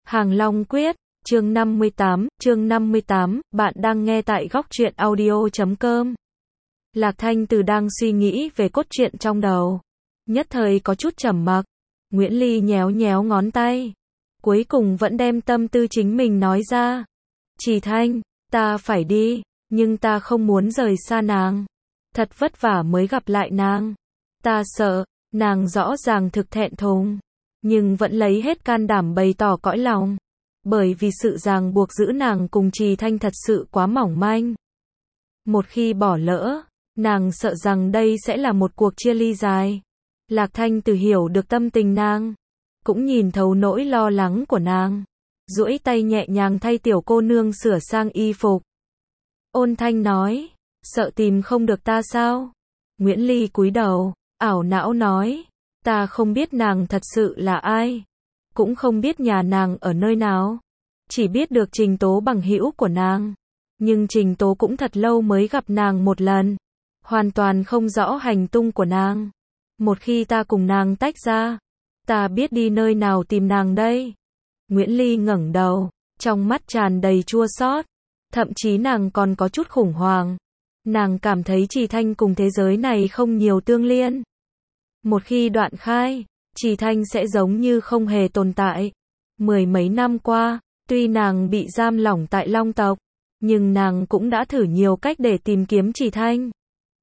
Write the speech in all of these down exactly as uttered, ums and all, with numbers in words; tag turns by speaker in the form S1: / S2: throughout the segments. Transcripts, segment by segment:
S1: Hàng Long Quyết, chương năm mươi tám, chương năm mươi tám, bạn đang nghe tại góc truyện audio chấm com. Lạc Thanh Từ đang suy nghĩ về cốt truyện trong đầu. Nhất thời có chút trầm mặc. Nguyễn Ly nhéo nhéo ngón tay. Cuối cùng vẫn đem tâm tư chính mình nói ra. Trì Thanh, ta phải đi, nhưng ta không muốn rời xa nàng. Thật vất vả mới gặp lại nàng. Ta sợ, nàng rõ ràng thực thẹn thùng, nhưng vẫn lấy hết can đảm bày tỏ cõi lòng. Bởi vì sự ràng buộc giữ nàng cùng Trì Thanh thật sự quá mỏng manh. Một khi bỏ lỡ, nàng sợ rằng đây sẽ là một cuộc chia ly dài. Lạc Thanh Từ hiểu được tâm tình nàng, cũng nhìn thấu nỗi lo lắng của nàng. Duỗi tay nhẹ nhàng thay tiểu cô nương sửa sang y phục. Ôn thanh nói, sợ tìm không được ta sao? Nguyễn Ly cúi đầu, ảo não nói, ta không biết nàng thật sự là ai, cũng không biết nhà nàng ở nơi nào, chỉ biết được Trình Tố bằng hữu của nàng, nhưng Trình Tố cũng thật lâu mới gặp nàng một lần, hoàn toàn không rõ hành tung của nàng. Một khi ta cùng nàng tách ra, ta biết đi nơi nào tìm nàng đây? Nguyễn Ly ngẩng đầu, trong mắt tràn đầy chua xót, thậm chí nàng còn có chút khủng hoảng. Nàng cảm thấy Trì Thanh cùng thế giới này không nhiều tương liên. Một khi đoạn khai, Trì Thanh sẽ giống như không hề tồn tại. Mười mấy năm qua, tuy nàng bị giam lỏng tại Long tộc, nhưng nàng cũng đã thử nhiều cách để tìm kiếm Trì Thanh.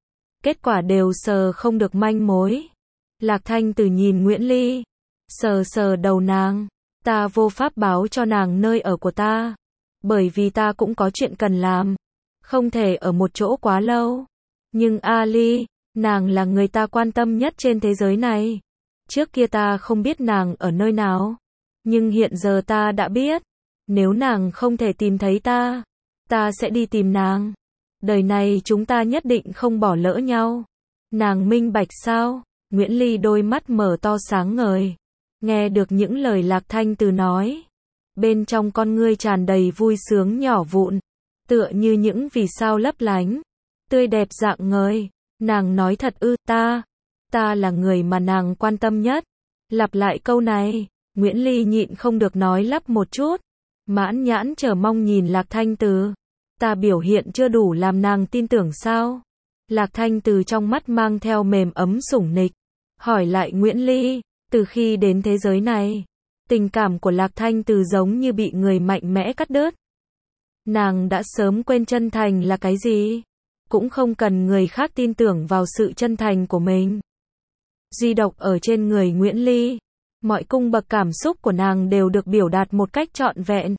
S1: Kết quả đều sờ không được manh mối. Lạc Thanh Từ nhìn Nguyễn Ly, sờ sờ đầu nàng, ta vô pháp báo cho nàng nơi ở của ta, bởi vì ta cũng có chuyện cần làm, không thể ở một chỗ quá lâu. Nhưng A Ly, nàng là người ta quan tâm nhất trên thế giới này. Trước kia ta không biết nàng ở nơi nào, nhưng hiện giờ ta đã biết. Nếu nàng không thể tìm thấy ta, ta sẽ đi tìm nàng. Đời này chúng ta nhất định không bỏ lỡ nhau. Nàng minh bạch sao? Nguyễn Ly đôi mắt mở to sáng ngời, nghe được những lời Lạc Thanh Từ nói, bên trong con ngươi tràn đầy vui sướng nhỏ vụn, tựa như những vì sao lấp lánh, tươi đẹp rạng ngời. Nàng nói thật ư? Ta, ta là người mà nàng quan tâm nhất. Lặp lại câu này, Nguyễn Ly nhịn không được nói lắp một chút, mãn nhãn chờ mong nhìn Lạc Thanh Từ. Ta biểu hiện chưa đủ làm nàng tin tưởng sao? Lạc Thanh Từ trong mắt mang theo mềm ấm sủng nịch, hỏi lại Nguyễn Ly, từ khi đến thế giới này, tình cảm của Lạc Thanh Từ giống như bị người mạnh mẽ cắt đứt. Nàng đã sớm quên chân thành là cái gì, cũng không cần người khác tin tưởng vào sự chân thành của mình. Duy độc ở trên người Nguyễn Ly, mọi cung bậc cảm xúc của nàng đều được biểu đạt một cách trọn vẹn.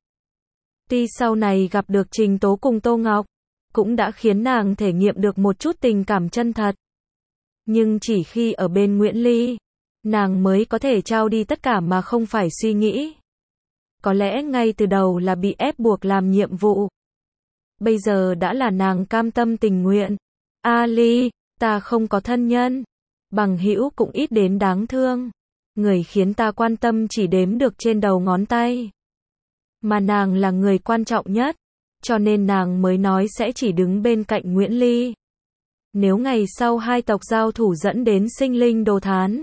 S1: Tuy sau này gặp được Trình Tố cùng Tô Ngọc, cũng đã khiến nàng thể nghiệm được một chút tình cảm chân thật. Nhưng chỉ khi ở bên Nguyễn Ly, nàng mới có thể trao đi tất cả mà không phải suy nghĩ. Có lẽ ngay từ đầu là bị ép buộc làm nhiệm vụ. Bây giờ đã là nàng cam tâm tình nguyện. A Ly, ta không có thân nhân, bằng hữu cũng ít đến đáng thương. Người khiến ta quan tâm chỉ đếm được trên đầu ngón tay. Mà nàng là người quan trọng nhất, cho nên nàng mới nói sẽ chỉ đứng bên cạnh Nguyễn Ly. Nếu ngày sau hai tộc giao thủ dẫn đến sinh linh đồ thán,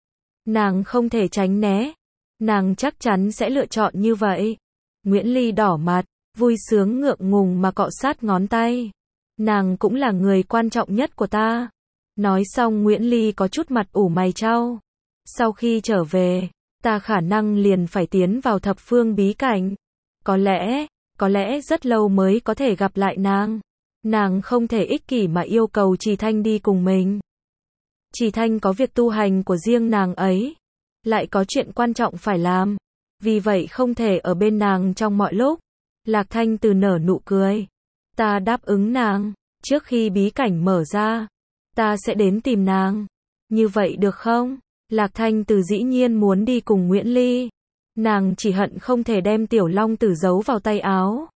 S1: nàng không thể tránh né, nàng chắc chắn sẽ lựa chọn như vậy. Nguyễn Ly đỏ mặt, vui sướng ngượng ngùng mà cọ sát ngón tay. Nàng cũng là người quan trọng nhất của ta. Nói xong Nguyễn Ly có chút mặt ủ mày chau. Sau khi trở về, ta khả năng liền phải tiến vào thập phương bí cảnh. Có lẽ, có lẽ rất lâu mới có thể gặp lại nàng. Nàng không thể ích kỷ mà yêu cầu Trì Thanh đi cùng mình. Trì Thanh có việc tu hành của riêng nàng ấy, lại có chuyện quan trọng phải làm, vì vậy không thể ở bên nàng trong mọi lúc. Lạc Thanh Từ nở nụ cười. Ta đáp ứng nàng, trước khi bí cảnh mở ra, ta sẽ đến tìm nàng. Như vậy được không? Lạc Thanh Từ dĩ nhiên muốn đi cùng Nguyễn Ly. Nàng chỉ hận không thể đem Tiểu Long Tử giấu vào tay áo,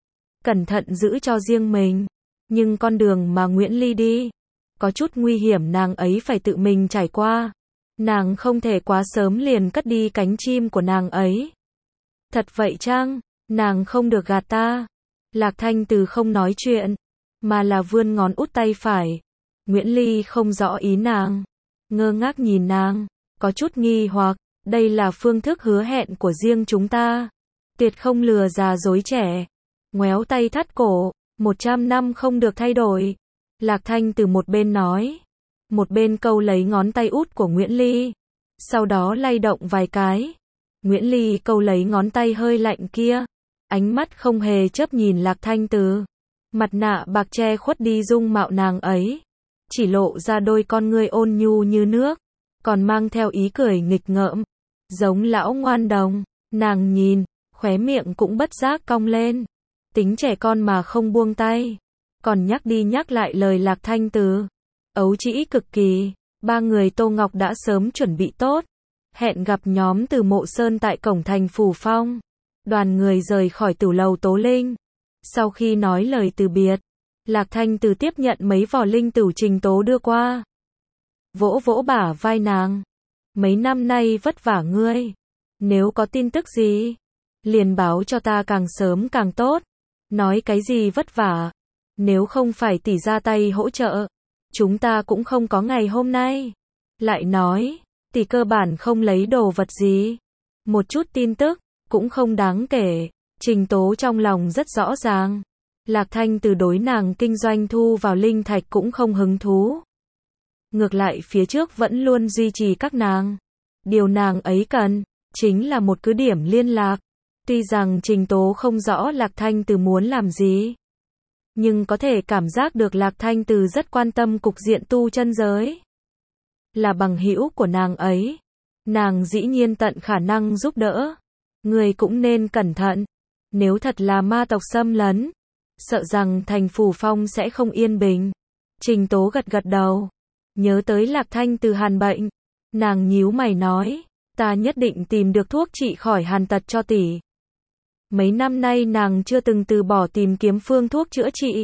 S1: cẩn thận giữ cho riêng mình. Nhưng con đường mà Nguyễn Ly đi, có chút nguy hiểm, nàng ấy phải tự mình trải qua. Nàng không thể quá sớm liền cất đi cánh chim của nàng ấy. Thật vậy chăng? Nàng không được gạt ta. Lạc Thanh Từ không nói chuyện, mà là vươn ngón út tay phải. Nguyễn Ly không rõ ý nàng, ngơ ngác nhìn nàng, có chút nghi hoặc. Đây là phương thức hứa hẹn của riêng chúng ta. tuyệt không lừa già dối trẻ. Ngoéo tay thắt cổ, một trăm năm không được thay đổi. Lạc Thanh từ một bên nói, một bên câu lấy ngón tay út của Nguyễn Ly, sau đó lay động vài cái. Nguyễn Ly câu lấy ngón tay hơi lạnh kia, ánh mắt không hề chớp nhìn Lạc Thanh Từ. Mặt nạ bạc che khuất đi dung mạo nàng ấy, chỉ lộ ra đôi con ngươi ôn nhu như nước, còn mang theo ý cười nghịch ngợm, giống lão ngoan đồng. Nàng nhìn, khóe miệng cũng bất giác cong lên. Tính trẻ con mà không buông tay, còn nhắc đi nhắc lại lời Lạc Thanh Từ. Ấu trĩ cực kỳ. Ba người Tô Ngọc đã sớm chuẩn bị tốt, hẹn gặp nhóm Từ Mộ Sơn tại cổng thành Phủ Phong. Đoàn người rời khỏi tử lầu Tố Linh. Sau khi nói lời từ biệt, Lạc Thanh Từ tiếp nhận mấy vỏ linh tửu Trình Tố đưa qua, vỗ vỗ bả vai nàng. Mấy năm nay vất vả ngươi, nếu có tin tức gì, liền báo cho ta càng sớm càng tốt. Nói cái gì vất vả, nếu không phải tỷ ra tay hỗ trợ, chúng ta cũng không có ngày hôm nay. Lại nói, tỷ cơ bản không lấy đồ vật gì, một chút tin tức cũng không đáng kể. Trình Tố trong lòng rất rõ ràng, Lạc Thanh Từ đối nàng kinh doanh thu vào linh thạch cũng không hứng thú. Ngược lại phía trước vẫn luôn duy trì các nàng. Điều nàng ấy cần, chính là một cứ điểm liên lạc. Tuy rằng Trình Tố không rõ Lạc Thanh Từ muốn làm gì, nhưng có thể cảm giác được Lạc Thanh Từ rất quan tâm cục diện tu chân giới. Là bằng hữu của nàng ấy, nàng dĩ nhiên tận khả năng giúp đỡ. Người cũng nên cẩn thận, nếu thật là ma tộc xâm lấn, sợ rằng thành Phủ Phong sẽ không yên bình. Trình Tố gật gật đầu, nhớ tới Lạc Thanh Từ hàn bệnh, nàng nhíu mày nói, ta nhất định tìm được thuốc trị khỏi hàn tật cho tỷ. Mấy năm nay nàng chưa từng từ bỏ tìm kiếm phương thuốc chữa trị.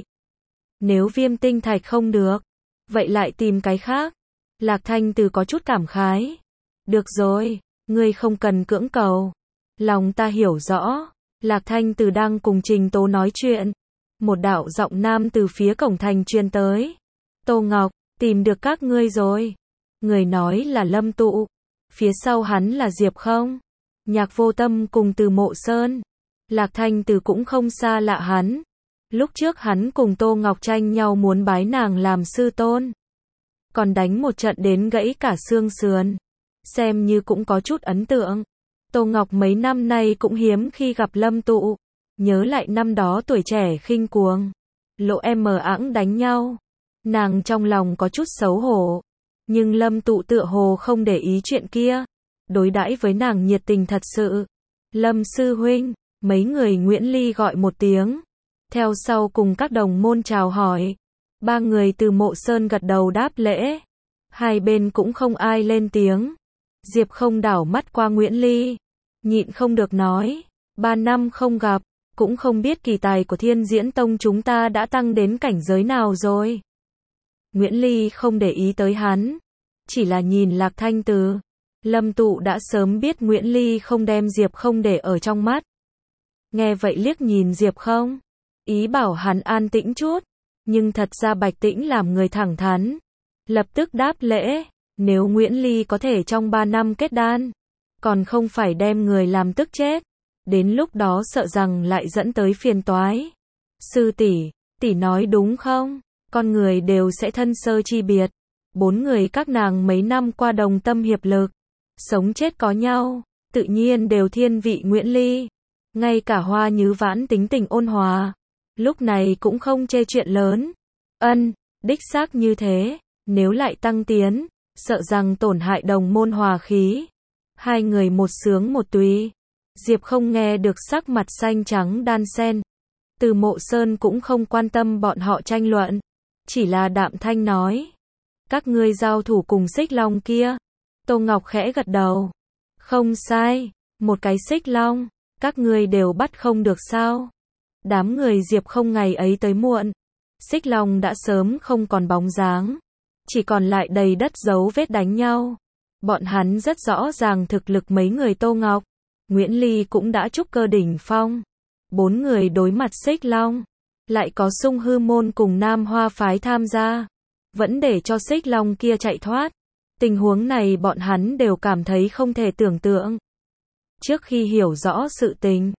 S1: Nếu viêm tinh thạch không được, vậy lại tìm cái khác. Lạc Thanh Từ có chút cảm khái. Được rồi, ngươi không cần cưỡng cầu. Lòng ta hiểu rõ. Lạc Thanh Từ đang cùng Trình Tố nói chuyện. Một đạo giọng nam từ phía cổng thành truyền tới. Tô Ngọc, tìm được các ngươi rồi. Người nói là Lâm Tụ. Phía sau hắn là Diệp Không, Nhạc Vô Tâm cùng Từ Mộ Sơn. Lạc Thanh Từ cũng không xa lạ hắn. Lúc trước hắn cùng Tô Ngọc tranh nhau muốn bái nàng làm sư tôn, còn đánh một trận đến gãy cả xương sườn, xem như cũng có chút ấn tượng. Tô Ngọc mấy năm nay cũng hiếm khi gặp Lâm Tụ, nhớ lại năm đó tuổi trẻ khinh cuồng, lộ em mờ ẵng đánh nhau, nàng trong lòng có chút xấu hổ, nhưng Lâm Tụ tựa hồ không để ý chuyện kia, đối đãi với nàng nhiệt tình thật sự. Lâm sư huynh, mấy người Nguyễn Ly gọi một tiếng, theo sau cùng các đồng môn chào hỏi. Ba người Từ Mộ Sơn gật đầu đáp lễ, hai bên cũng không ai lên tiếng. Diệp Không đảo mắt qua Nguyễn Ly, nhịn không được nói, ba năm không gặp, cũng không biết kỳ tài của Thiên Diễn Tông chúng ta đã tăng đến cảnh giới nào rồi. Nguyễn Ly không để ý tới hắn, chỉ là nhìn Lạc Thanh Từ. Lâm Tụ đã sớm biết Nguyễn Ly không đem Diệp Không để ở trong mắt. Nghe vậy liếc nhìn Diệp Không, ý bảo hắn an tĩnh chút, nhưng thật ra Bạch Tĩnh làm người thẳng thắn, lập tức đáp lễ, nếu Nguyễn Ly có thể trong ba năm kết đan, còn không phải đem người làm tức chết, đến lúc đó sợ rằng lại dẫn tới phiền toái. Sư tỷ, tỷ nói đúng không? Con người đều sẽ thân sơ chi biệt, bốn người các nàng mấy năm qua đồng tâm hiệp lực, sống chết có nhau, tự nhiên đều thiên vị Nguyễn Ly. Ngay cả Hoa Nhứ Vãn tính tình ôn hòa, lúc này cũng không chê chuyện lớn. Ân, đích xác như thế, nếu lại tăng tiến, sợ rằng tổn hại đồng môn hòa khí. Hai người một sướng một tùy. Diệp Không nghe được sắc mặt xanh trắng đan xen. Từ Mộ Sơn cũng không quan tâm bọn họ tranh luận, chỉ là đạm thanh nói, các ngươi giao thủ cùng Xích Long kia. Tô Ngọc khẽ gật đầu, không sai, một cái Xích Long, các ngươi đều bắt không được sao? Đám người Diệp Không ngày ấy tới muộn, Xích Long đã sớm không còn bóng dáng, chỉ còn lại đầy đất dấu vết đánh nhau. Bọn hắn rất rõ ràng thực lực mấy người Tô Ngọc, Nguyễn Ly cũng đã trúc cơ đỉnh phong. Bốn người đối mặt Xích Long, lại có Sung Hư Môn cùng Nam Hoa Phái tham gia, vẫn để cho Xích Long kia chạy thoát. Tình huống này bọn hắn đều cảm thấy không thể tưởng tượng. Trước khi hiểu rõ sự tình,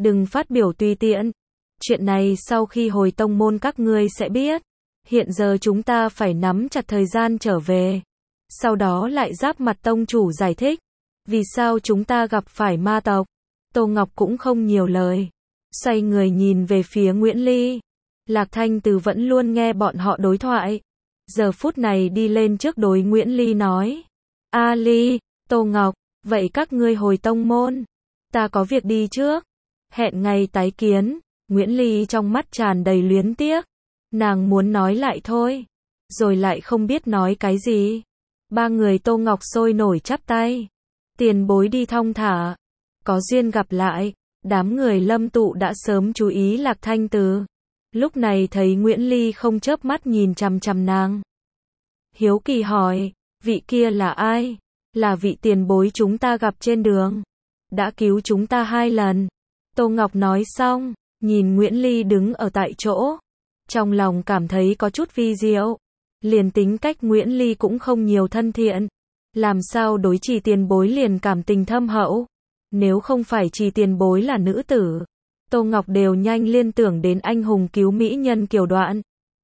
S1: Đừng phát biểu tùy tiện. Chuyện này sau khi hồi tông môn các ngươi sẽ biết. Hiện giờ chúng ta phải nắm chặt thời gian trở về. Sau đó lại giáp mặt tông chủ giải thích. Vì sao chúng ta gặp phải ma tộc? Tô Ngọc cũng không nhiều lời. Xoay người nhìn về phía Nguyễn Ly. Lạc Thanh Từ vẫn luôn nghe bọn họ đối thoại. Giờ phút này đi lên trước đối Nguyễn Ly nói. A Ly, Tô Ngọc, vậy các ngươi hồi tông môn. Ta có việc đi trước. Hẹn ngày tái kiến. Nguyễn Ly trong mắt tràn đầy luyến tiếc. Nàng muốn nói lại thôi. Rồi lại không biết nói cái gì. Ba người Tô Ngọc sôi nổi chắp tay. Tiền bối đi thong thả. Có duyên gặp lại. Đám người Lâm Tụ đã sớm chú ý Lạc Thanh Từ. Lúc này thấy Nguyễn Ly không chớp mắt nhìn chằm chằm nàng. Hiếu kỳ hỏi, vị kia là ai? Là vị tiền bối chúng ta gặp trên đường. Đã cứu chúng ta hai lần. Tô Ngọc nói xong, nhìn Nguyễn Ly đứng ở tại chỗ. Trong lòng cảm thấy có chút vi diệu. Liền tính cách Nguyễn Ly cũng không nhiều thân thiện. Làm sao đối Trì tiền bối liền cảm tình thâm hậu? Nếu không phải Trì tiền bối là nữ tử, Tô Ngọc đều nhanh liên tưởng đến anh hùng cứu mỹ nhân Kiều Đoạn.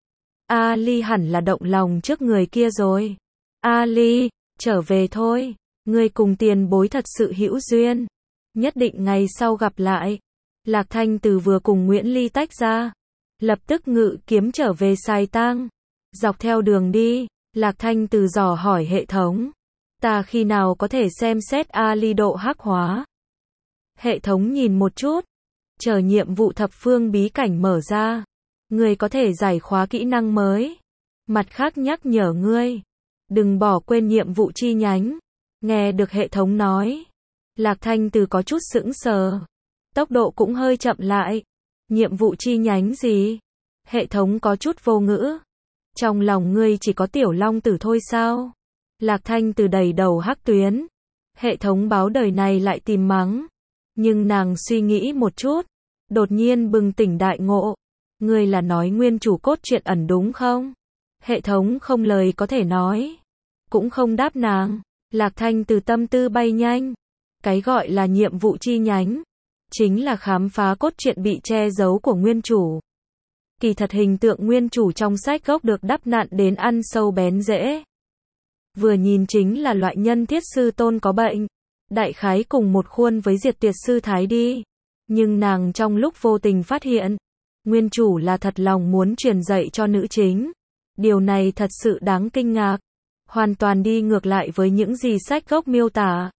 S1: A Ly hẳn là động lòng trước người kia rồi. A Ly, trở về thôi. Ngươi cùng tiền bối thật sự hữu duyên. Nhất định ngày sau gặp lại. Lạc Thanh Từ vừa cùng Nguyễn Ly tách ra. Lập tức ngự kiếm trở về Sài Tang. Dọc theo đường đi, Lạc Thanh Từ dò hỏi hệ thống. Ta khi nào có thể xem xét A Ly độ hắc hóa? Hệ thống nhìn một chút. Chờ nhiệm vụ thập phương bí cảnh mở ra. Ngươi có thể giải khóa kỹ năng mới. Mặt khác nhắc nhở ngươi. Đừng bỏ quên nhiệm vụ chi nhánh. Nghe được hệ thống nói. Lạc Thanh Từ có chút sững sờ. Tốc độ cũng hơi chậm lại. Nhiệm vụ chi nhánh gì? Hệ thống có chút vô ngữ. Trong lòng ngươi chỉ có tiểu long tử thôi sao? Lạc Thanh Từ đầy đầu hắc tuyến. Hệ thống báo đời này lại tìm mắng. Nhưng nàng suy nghĩ một chút. Đột nhiên bừng tỉnh đại ngộ. Ngươi là nói nguyên chủ cốt truyện ẩn đúng không? Hệ thống không lời có thể nói. Cũng không đáp nàng. Lạc Thanh Từ tâm tư bay nhanh. Cái gọi là nhiệm vụ chi nhánh. Chính là khám phá cốt truyện bị che giấu của nguyên chủ. Kỳ thật hình tượng nguyên chủ trong sách gốc được đắp nặn đến ăn sâu bén rễ. Vừa nhìn chính là loại nhân thiết sư tôn có bệnh. Đại khái cùng một khuôn với Diệt Tuyệt sư Thái đi. Nhưng nàng trong lúc vô tình phát hiện. Nguyên chủ là thật lòng muốn truyền dạy cho nữ chính. Điều này thật sự đáng kinh ngạc. Hoàn toàn đi ngược lại với những gì sách gốc miêu tả.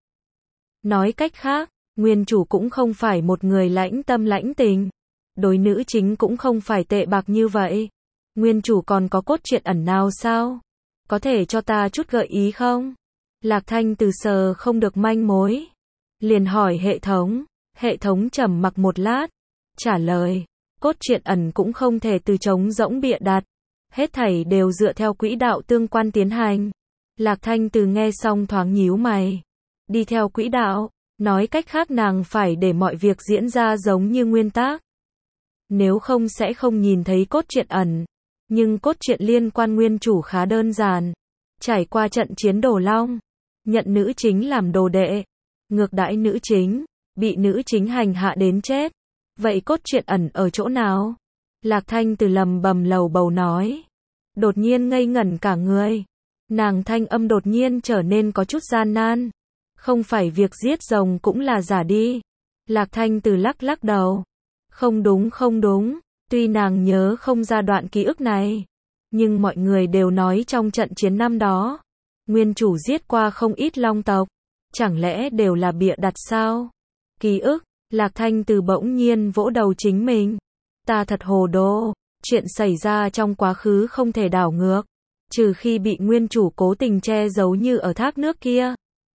S1: Nói cách khác, nguyên chủ cũng không phải một người lãnh tâm lãnh tình. Đối nữ chính cũng không phải tệ bạc như vậy. Nguyên chủ còn có cốt truyện ẩn nào sao? Có thể cho ta chút gợi ý không? Lạc Thanh Từ sờ không được manh mối. Liền hỏi hệ thống. Hệ thống trầm mặc một lát. Trả lời. Cốt truyện ẩn cũng không thể từ trống rỗng bịa đặt. Hết thảy đều dựa theo quỹ đạo tương quan tiến hành. Lạc Thanh Từ nghe xong thoáng nhíu mày. Đi theo quỹ đạo. Nói cách khác nàng phải để mọi việc diễn ra giống như nguyên tác. Nếu không sẽ không nhìn thấy cốt truyện ẩn. Nhưng cốt truyện liên quan nguyên chủ khá đơn giản. Trải qua trận chiến Đồ Long. Nhận nữ chính làm đồ đệ. Ngược đãi nữ chính. Bị nữ chính hành hạ đến chết. Vậy cốt truyện ẩn ở chỗ nào? Lạc Thanh Từ lầm bầm lầu bầu nói. Đột nhiên ngây ngẩn cả người. Nàng thanh âm đột nhiên trở nên có chút gian nan. Không phải việc giết rồng cũng là giả đi. Lạc Thanh Từ lắc lắc đầu. Không đúng không đúng. Tuy nàng nhớ không ra đoạn ký ức này. Nhưng mọi người đều nói trong trận chiến năm đó. Nguyên chủ giết qua không ít long tộc. Chẳng lẽ đều là bịa đặt sao? Ký ức. Lạc Thanh Từ bỗng nhiên vỗ đầu chính mình. Ta thật hồ đồ. Chuyện xảy ra trong quá khứ không thể đảo ngược. Trừ khi bị nguyên chủ cố tình che giấu như ở thác nước kia.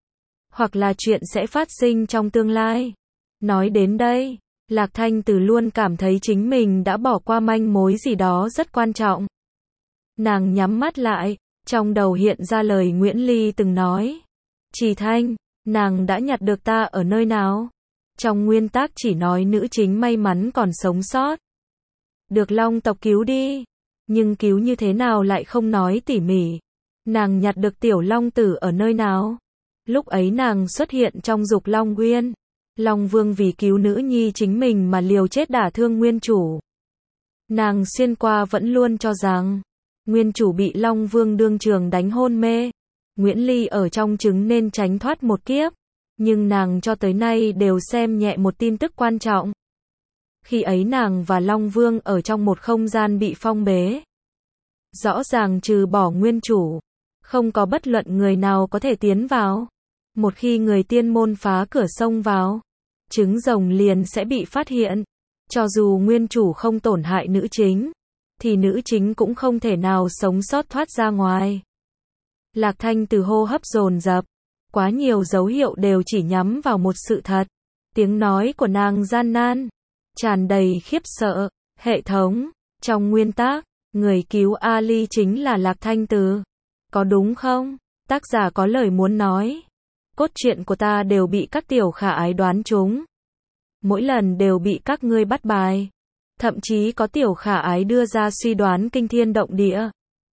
S1: Hoặc là chuyện sẽ phát sinh trong tương lai. Nói đến đây, Lạc Thanh Từ luôn cảm thấy chính mình đã bỏ qua manh mối gì đó rất quan trọng. Nàng nhắm mắt lại, trong đầu hiện ra lời Nguyễn Ly từng nói. Trì Thanh, nàng đã nhặt được ta ở nơi nào? Trong nguyên tác chỉ nói nữ chính may mắn còn sống sót. Được long tộc cứu đi. Nhưng cứu như thế nào lại không nói tỉ mỉ. Nàng nhặt được tiểu long tử ở nơi nào? Lúc ấy nàng xuất hiện trong Dục Long Uyên. Long Vương vì cứu nữ nhi chính mình mà liều chết đả thương nguyên chủ. Nàng xuyên qua vẫn luôn cho rằng, nguyên chủ bị Long Vương đương trường đánh hôn mê. Nguyễn Ly ở trong trứng nên tránh thoát một kiếp. Nhưng nàng cho tới nay đều xem nhẹ một tin tức quan trọng. Khi ấy nàng và Long Vương ở trong một không gian bị phong bế. Rõ ràng trừ bỏ nguyên chủ, không có bất luận người nào có thể tiến vào. Một khi người tiên môn phá cửa xông vào, trứng rồng liền sẽ bị phát hiện. Cho dù nguyên chủ không tổn hại nữ chính, thì nữ chính cũng không thể nào sống sót thoát ra ngoài. Lạc Thanh từ hô hấp dồn dập, quá nhiều dấu hiệu đều chỉ nhắm vào một sự thật. Tiếng nói của nàng gian nan, tràn đầy khiếp sợ. Hệ thống, trong nguyên tác, người cứu Ali chính là Lạc Thanh Từ. Có đúng không? Tác giả có lời muốn nói. Cốt truyện của ta đều bị các tiểu khả ái đoán trúng. Mỗi lần đều bị các ngươi bắt bài. Thậm chí có tiểu khả ái đưa ra suy đoán kinh thiên động địa.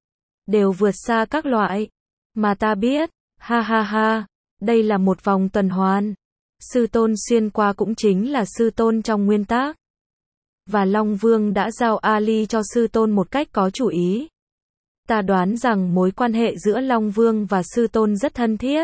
S1: Đều vượt xa các loại. Mà ta biết, ha ha ha, đây là một vòng tuần hoàn. Sư tôn xuyên qua cũng chính là sư tôn trong nguyên tác. Và Long Vương đã giao Ali cho sư tôn một cách có chủ ý. Ta đoán rằng mối quan hệ giữa Long Vương và sư tôn rất thân thiết.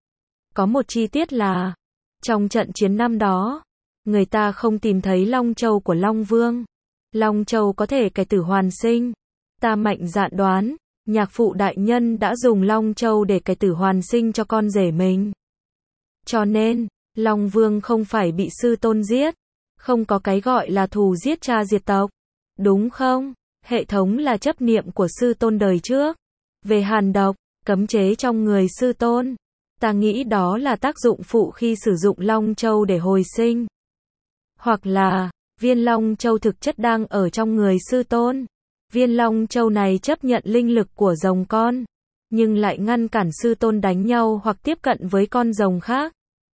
S1: Có một chi tiết là, trong trận chiến năm đó, người ta không tìm thấy Long Châu của Long Vương. Long Châu có thể cải tử hoàn sinh. Ta mạnh dạn đoán, nhạc phụ đại nhân đã dùng Long Châu để cải tử hoàn sinh cho con rể mình. Cho nên, Long Vương không phải bị sư tôn giết. Không có cái gọi là thù giết cha diệt tộc. Đúng không? Hệ thống là chấp niệm của sư tôn đời trước. Về hàn độc, cấm chế trong người sư tôn. Ta nghĩ đó là tác dụng phụ khi sử dụng Long Châu để hồi sinh. Hoặc là, viên Long Châu thực chất đang ở trong người sư tôn. Viên Long Châu này chấp nhận linh lực của rồng con, nhưng lại ngăn cản sư tôn đánh nhau hoặc tiếp cận với con rồng khác.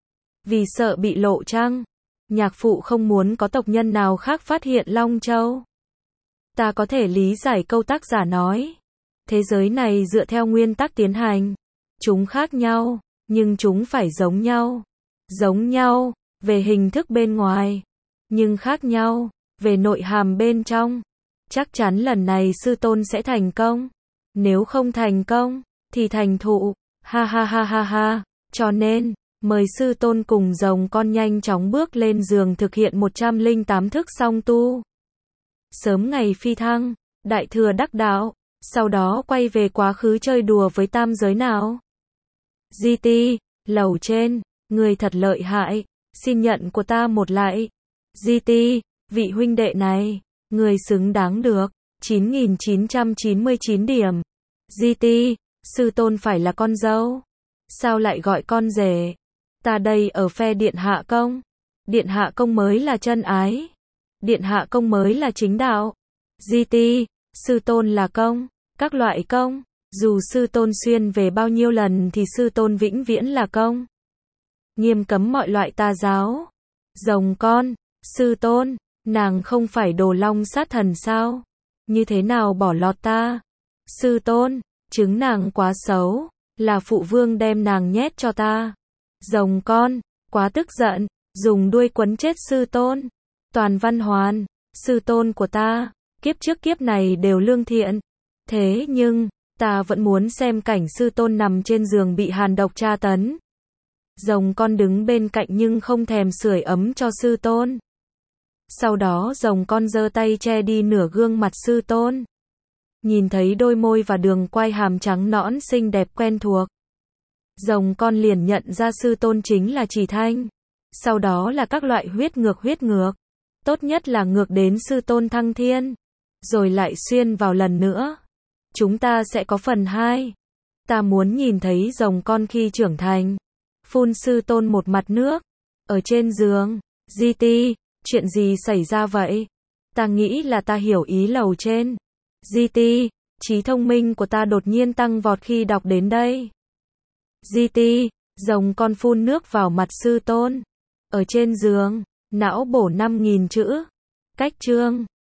S1: Vì sợ bị lộ trăng, nhạc phụ không muốn có tộc nhân nào khác phát hiện Long Châu. Ta có thể lý giải câu tác giả nói. Thế giới này dựa theo nguyên tắc tiến hành. Chúng khác nhau, nhưng chúng phải giống nhau. Giống nhau, về hình thức bên ngoài, nhưng khác nhau, về nội hàm bên trong. Chắc chắn lần này sư tôn sẽ thành công. Nếu không thành công, thì thành thụ. Ha ha ha ha ha. Cho nên, mời sư tôn cùng rồng con nhanh chóng bước lên giường thực hiện một trăm lẻ tám thức song tu. Sớm ngày phi thăng, đại thừa đắc đạo, sau đó quay về quá khứ chơi đùa với tam giới nào. giê tê, lầu trên, người thật lợi hại, xin nhận của ta một lạy. giê tê, vị huynh đệ này, người xứng đáng được, chín nghìn chín trăm chín mươi chín điểm. giê tê, sư tôn phải là con dâu. Sao lại gọi con rể? Ta đây ở phe điện hạ công. Điện hạ công mới là chân ái. Điện hạ công mới là chính đạo. giê tê, sư tôn là công, các loại công. Dù sư tôn xuyên về bao nhiêu lần thì sư tôn vĩnh viễn là công. Nghiêm cấm mọi loại tà giáo. Rồng con, sư tôn, nàng không phải đồ long sát thần sao? Như thế nào bỏ lọt ta? Sư tôn, chứng nàng quá xấu, là phụ vương đem nàng nhét cho ta. Rồng con, quá tức giận, dùng đuôi quấn chết sư tôn. Toàn Văn Hoàn, sư tôn của ta, kiếp trước kiếp này đều lương thiện. Thế nhưng, ta vẫn muốn xem cảnh sư tôn nằm trên giường bị hàn độc tra tấn. Rồng con đứng bên cạnh nhưng không thèm sưởi ấm cho sư tôn. Sau đó rồng con giơ tay che đi nửa gương mặt sư tôn. Nhìn thấy đôi môi và đường quai hàm trắng nõn xinh đẹp quen thuộc. Rồng con liền nhận ra sư tôn chính là Chỉ Thanh. Sau đó là các loại huyết ngược huyết ngược. Tốt nhất là ngược đến sư tôn thăng thiên. Rồi lại xuyên vào lần nữa. Chúng ta sẽ có phần hai. Ta muốn nhìn thấy rồng con khi trưởng thành. Phun sư tôn một mặt nước. Ở trên giường. giê tê, chuyện gì xảy ra vậy? Ta nghĩ là ta hiểu ý lầu trên. giê tê, trí thông minh của ta đột nhiên tăng vọt khi đọc đến đây. giê tê, rồng con phun nước vào mặt sư tôn. Ở trên giường, não bổ năm nghìn chữ. Cách chương.